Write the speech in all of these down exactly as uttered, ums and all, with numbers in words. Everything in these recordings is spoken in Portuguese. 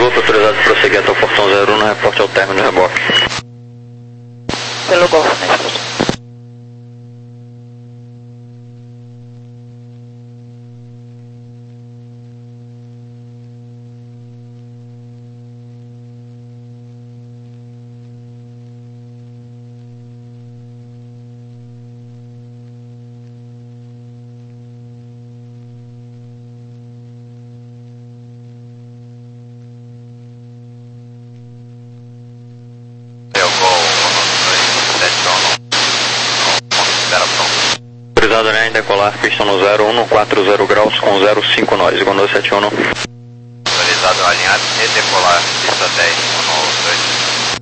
Golf, autorizado a prosseguir até o portão zero um no reporte ao término do reboque. Pelo Golf, né, esposa? Autorizado né, em decolar, pista no zero um, no quatro zero graus com zero cinco nós, igual no sete um. Autorizado alinhar e decolar, pista dez, um dois.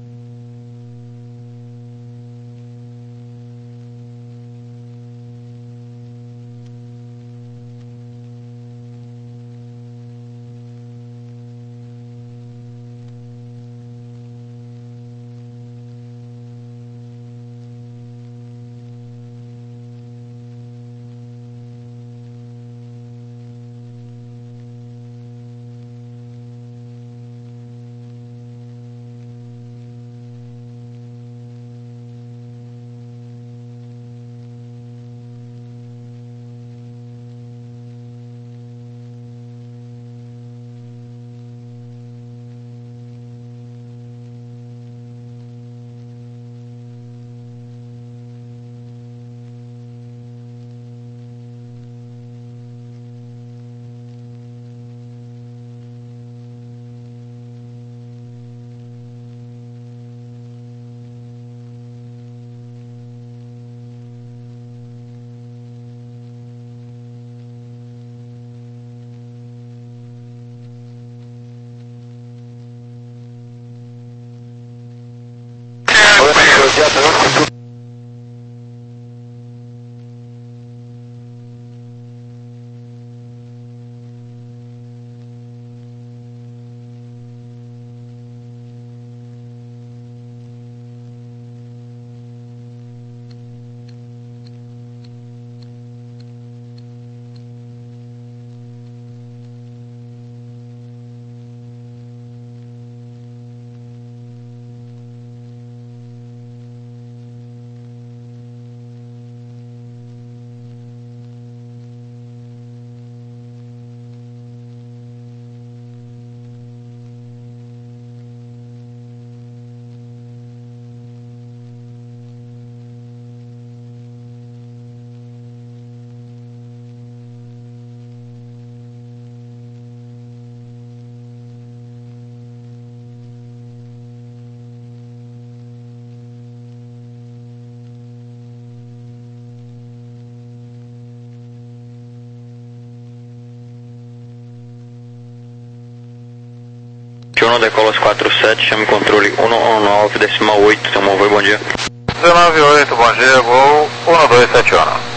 um decola quatro sete, chame controle um nove decimal oito, tem um bom dia. dezenove oito, bom dia, voo um dois sete um.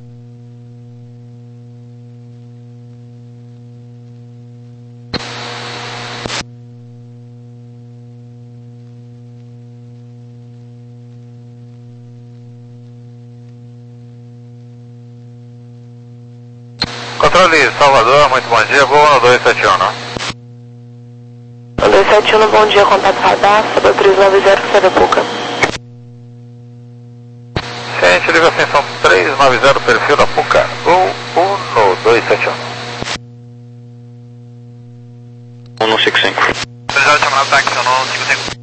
Controle Salvador, muito bom dia, voo um dois sete um. um dois sete um, bom dia, contato radar, sobre três nove zero, Sarapuca. Ciente, liga ascensão três nove zero, perfil da Puca, voo um dois sete um. um cinco cinco. Autorizado chamado táxi, um cinco cinco.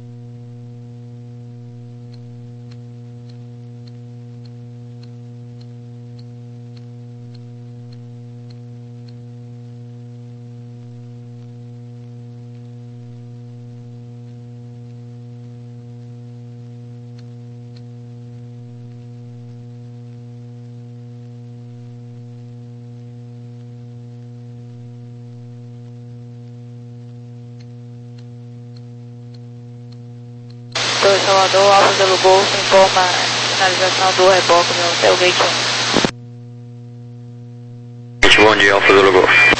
dois Salvador, Alfa pelo Golfo, informa finalização do reboque no Hotel Gate um. Bom dia, Alfa pelo Golfo.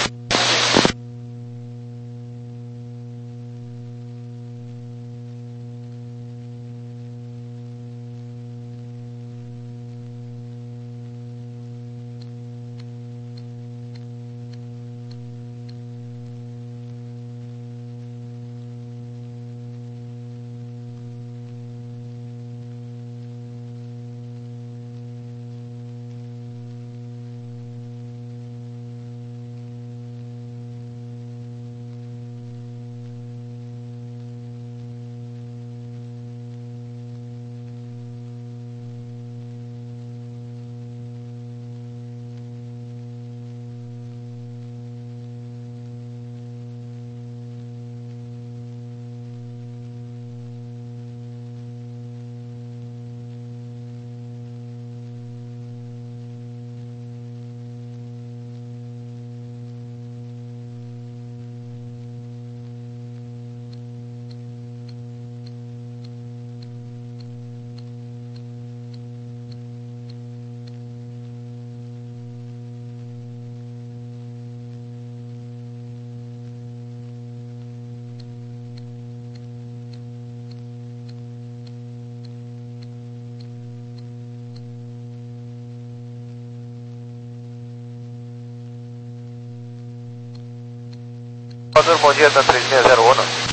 Bom dia, da três seis zero um.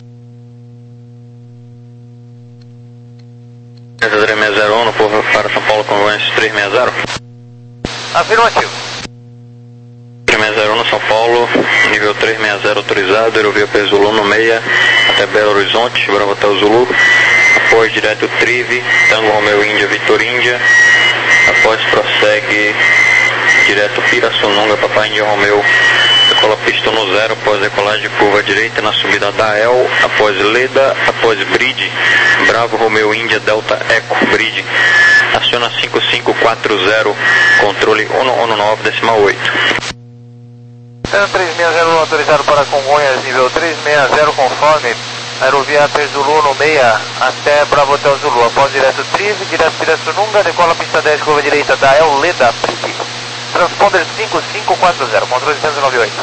três seis zero um, para São Paulo, Congonhas três seis zero. Afirmativo. três seis zero um, São Paulo, nível três seis zero autorizado, aerovia P Zulu no meia, até Belo Horizonte, Bravo Hotel Zulu, após direto Trive, Tango Romeo Índia, Vitor Índia, após prossegue direto Pirassununga, Papai Índia Romeo, decola pista no zero, após decolagem curva direita na subida da El, após Leda, após Bridge, Bravo Romeo Índia, Delta Eco, Bridge, aciona cinco cinco quatro zero, controle um um nove decimal oito. três seis zero um autorizado para Congonhas, nível três seis zero conforme, aerovia P Zulu no meia, até Bravo Hotel Zulu, após direto Trive, direto Pirassununga, decola pista dez, curva direita da El, Leda, Bridge. Transponder cinco cinco quatro zero, controle cento e noventa e oito.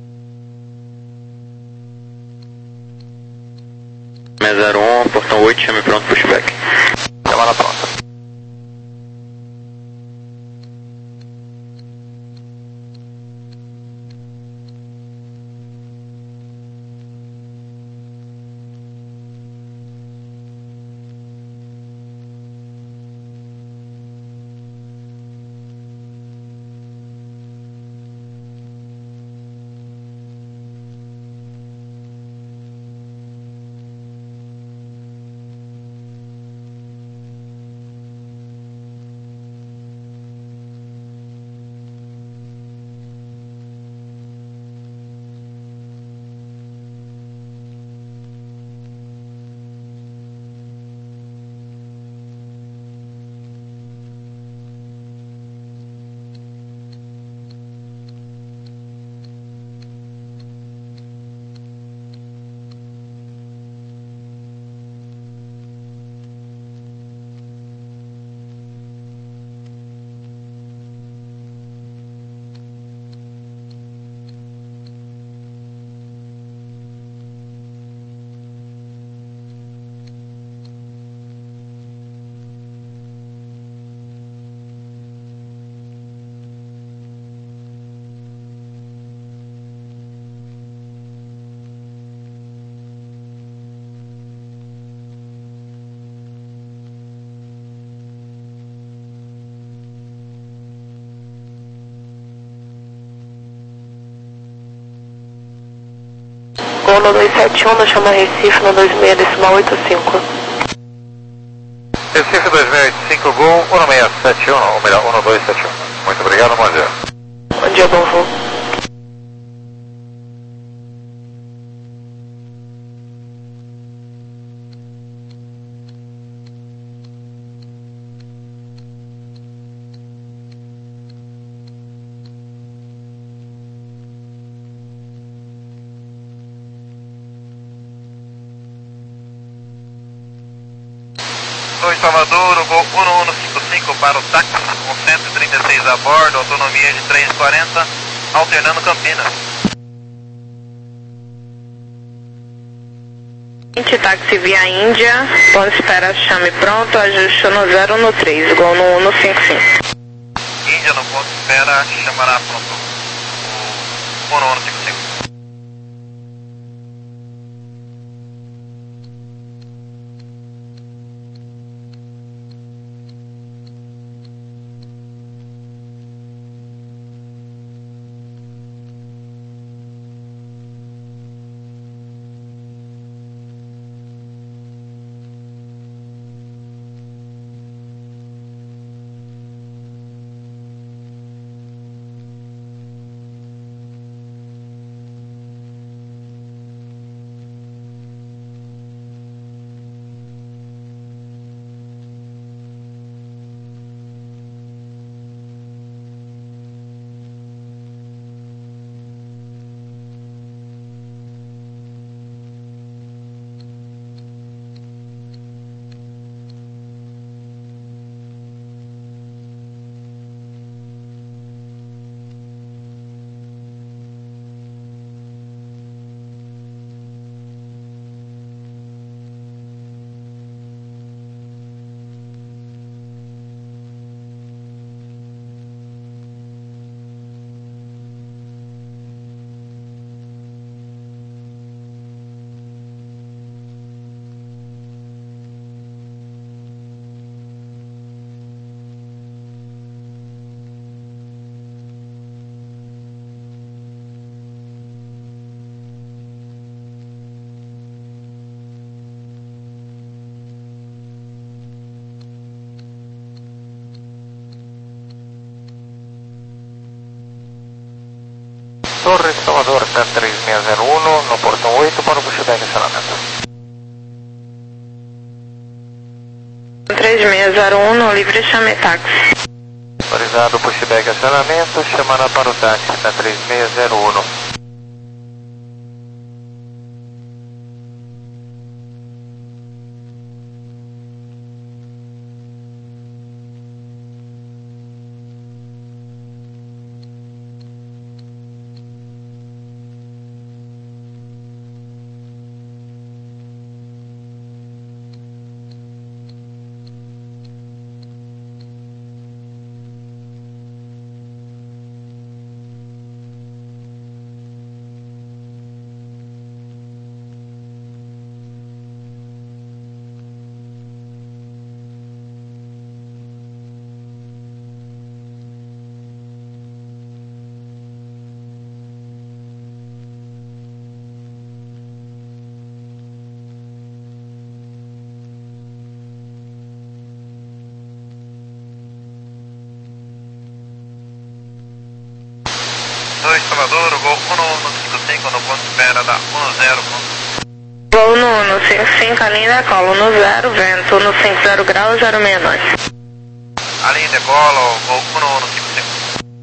seis zero um, portão oito, chame pronto, pushback. Chamada pronta. Gol no dois sete um, chama Recife no dois seis decimal oito cinco. Recife dois seis oito cinco, Gol um seis sete um, ou melhor, um dois sete um. Muito obrigado, bom dia. Bom dia, bom voo. No Salvador, o Gol um um cinco cinco para o táxi, com cento e trinta e seis a bordo, autonomia de três quarenta, alternando Campinas. Táxi via Índia, ponto espera, chame pronto, ajuste no zero no três, Gol no um cinco cinco. Índia no ponto espera, chamará pronto o um um cinco cinco. Torre Salvador, T três seis zero um, no portão oito para o pushback acionamento. três seis zero um, no livre, chame táxi. Autorizado o pushback acionamento, chamada para o táxi, T três seis zero um. dois Salvador, Gol um no cinco cinco no ponto de espera da um zero. Gol no no cinco cinco, a linha decola no zero, vento no cinco zero graus, zero seis nove. A linha decola, Gol um no cinco cinco.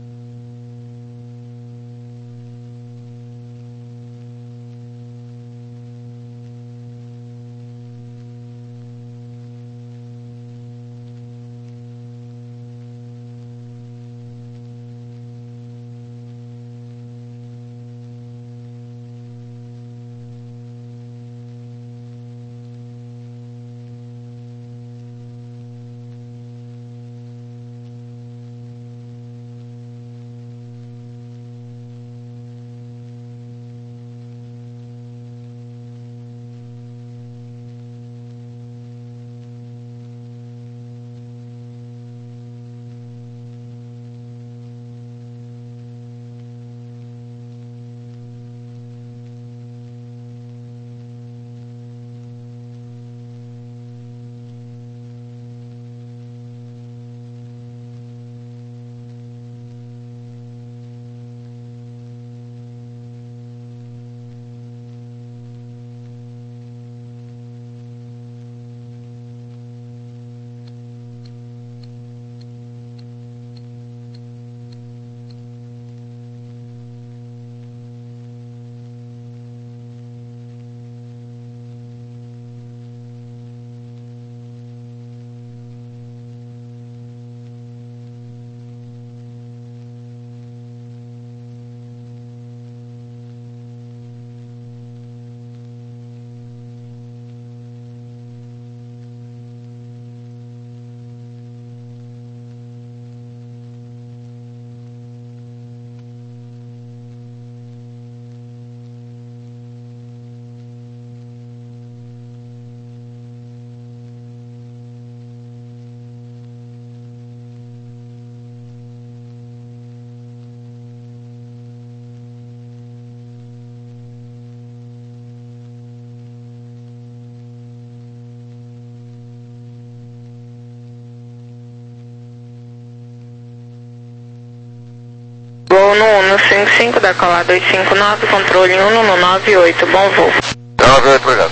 Gol no um no cinco cinco, decolar dois cinco nove, controle um no nove oito, bom voo. nove oito, obrigado.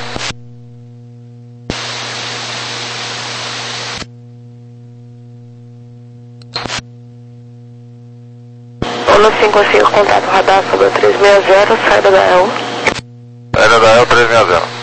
um no cinco cinco, contato radar sobre o três seis zero, saída da E L. Saída da E L três seis zero.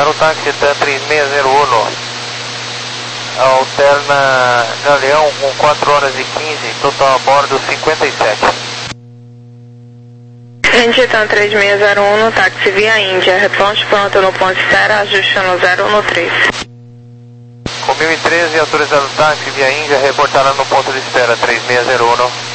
Para o táxi TAM três seis zero um, alterna Galeão com quatro horas e quinze, total a bordo cinquenta e sete. Índia TAM três seis zero um, no táxi via Índia, responde pronto no ponto espera, ajustando zero um três. Com mil e treze, autorizado o táxi via Índia, reportada no ponto de espera três seis zero um.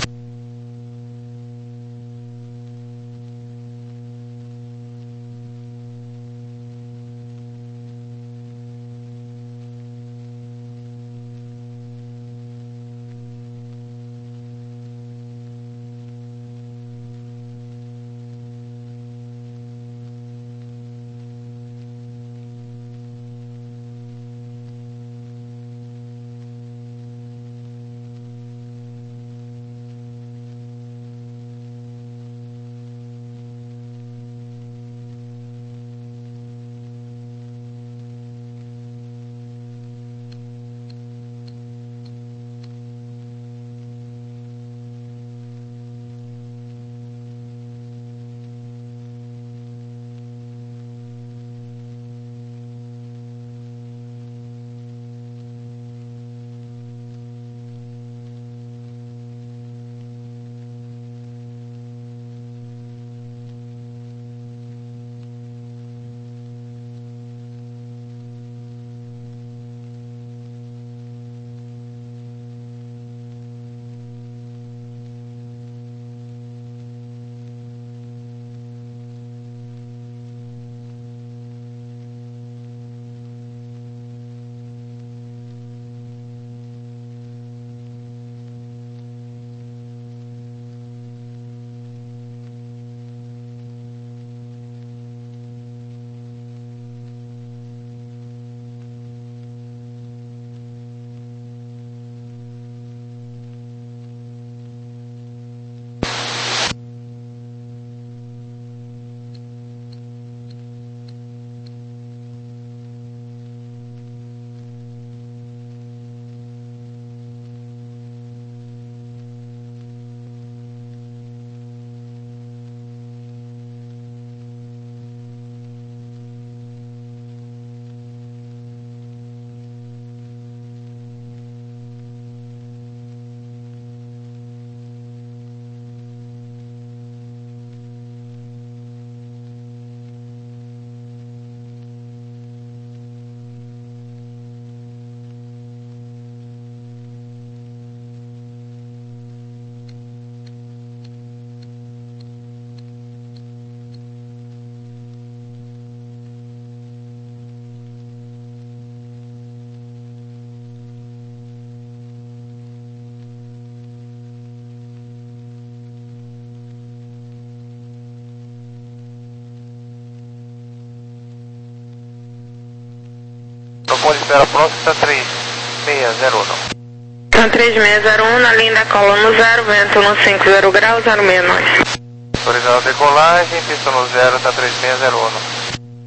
No ponto de espera próximo, TAM três seis zero um. TAM três seis zero um, na linha da coluna zero, vento no cinco zero graus, zero seis nove. Autorizado a decolagem, pista no zero, TAM três seis zero um.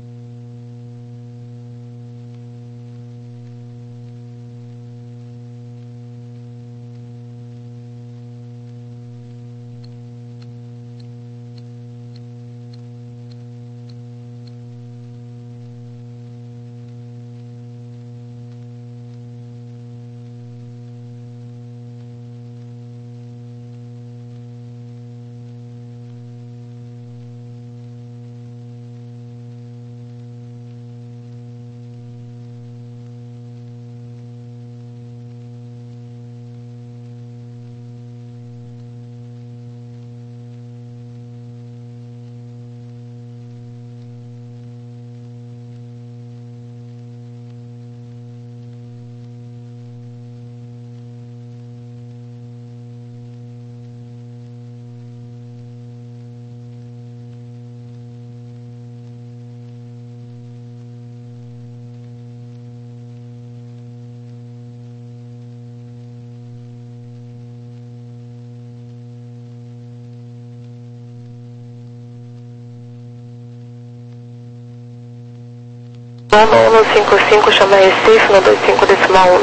um no cinco cinco, chama Recife, no dois cinco decimal um.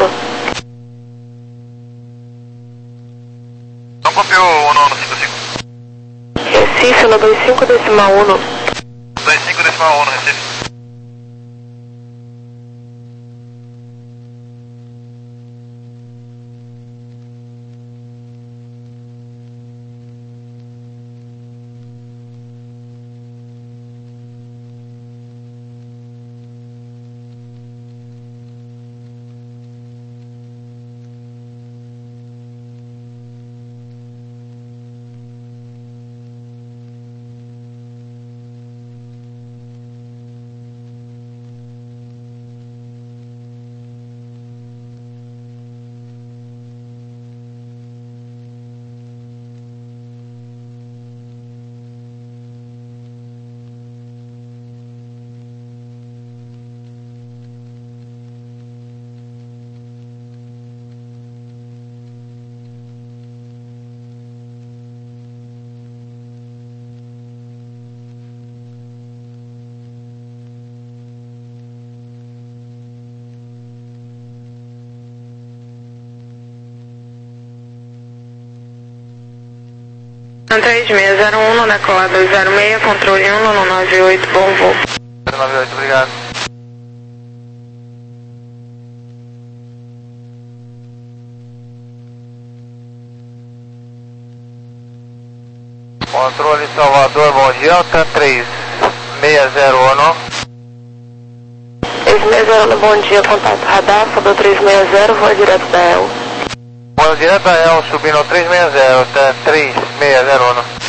Não copiou o um no cinco cinco. Recife, no dois cinco decimal um. dois cinco decimal um, Recife. três seis zero um, no decolar dois zero seis, controle um no nove oito, bom voo. nove oito, obrigado. Controle Salvador, bom dia, Alta três seis zero um. três seis zero um, bom dia, contato radar, Salvador três seis zero, voo direto da E L. Voo direto da E L, subindo três seis zero, até três seis zero um.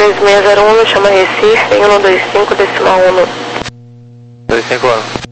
três seis zero um, chama Recife, em cento e vinte e cinco decimal um. dois cinco um.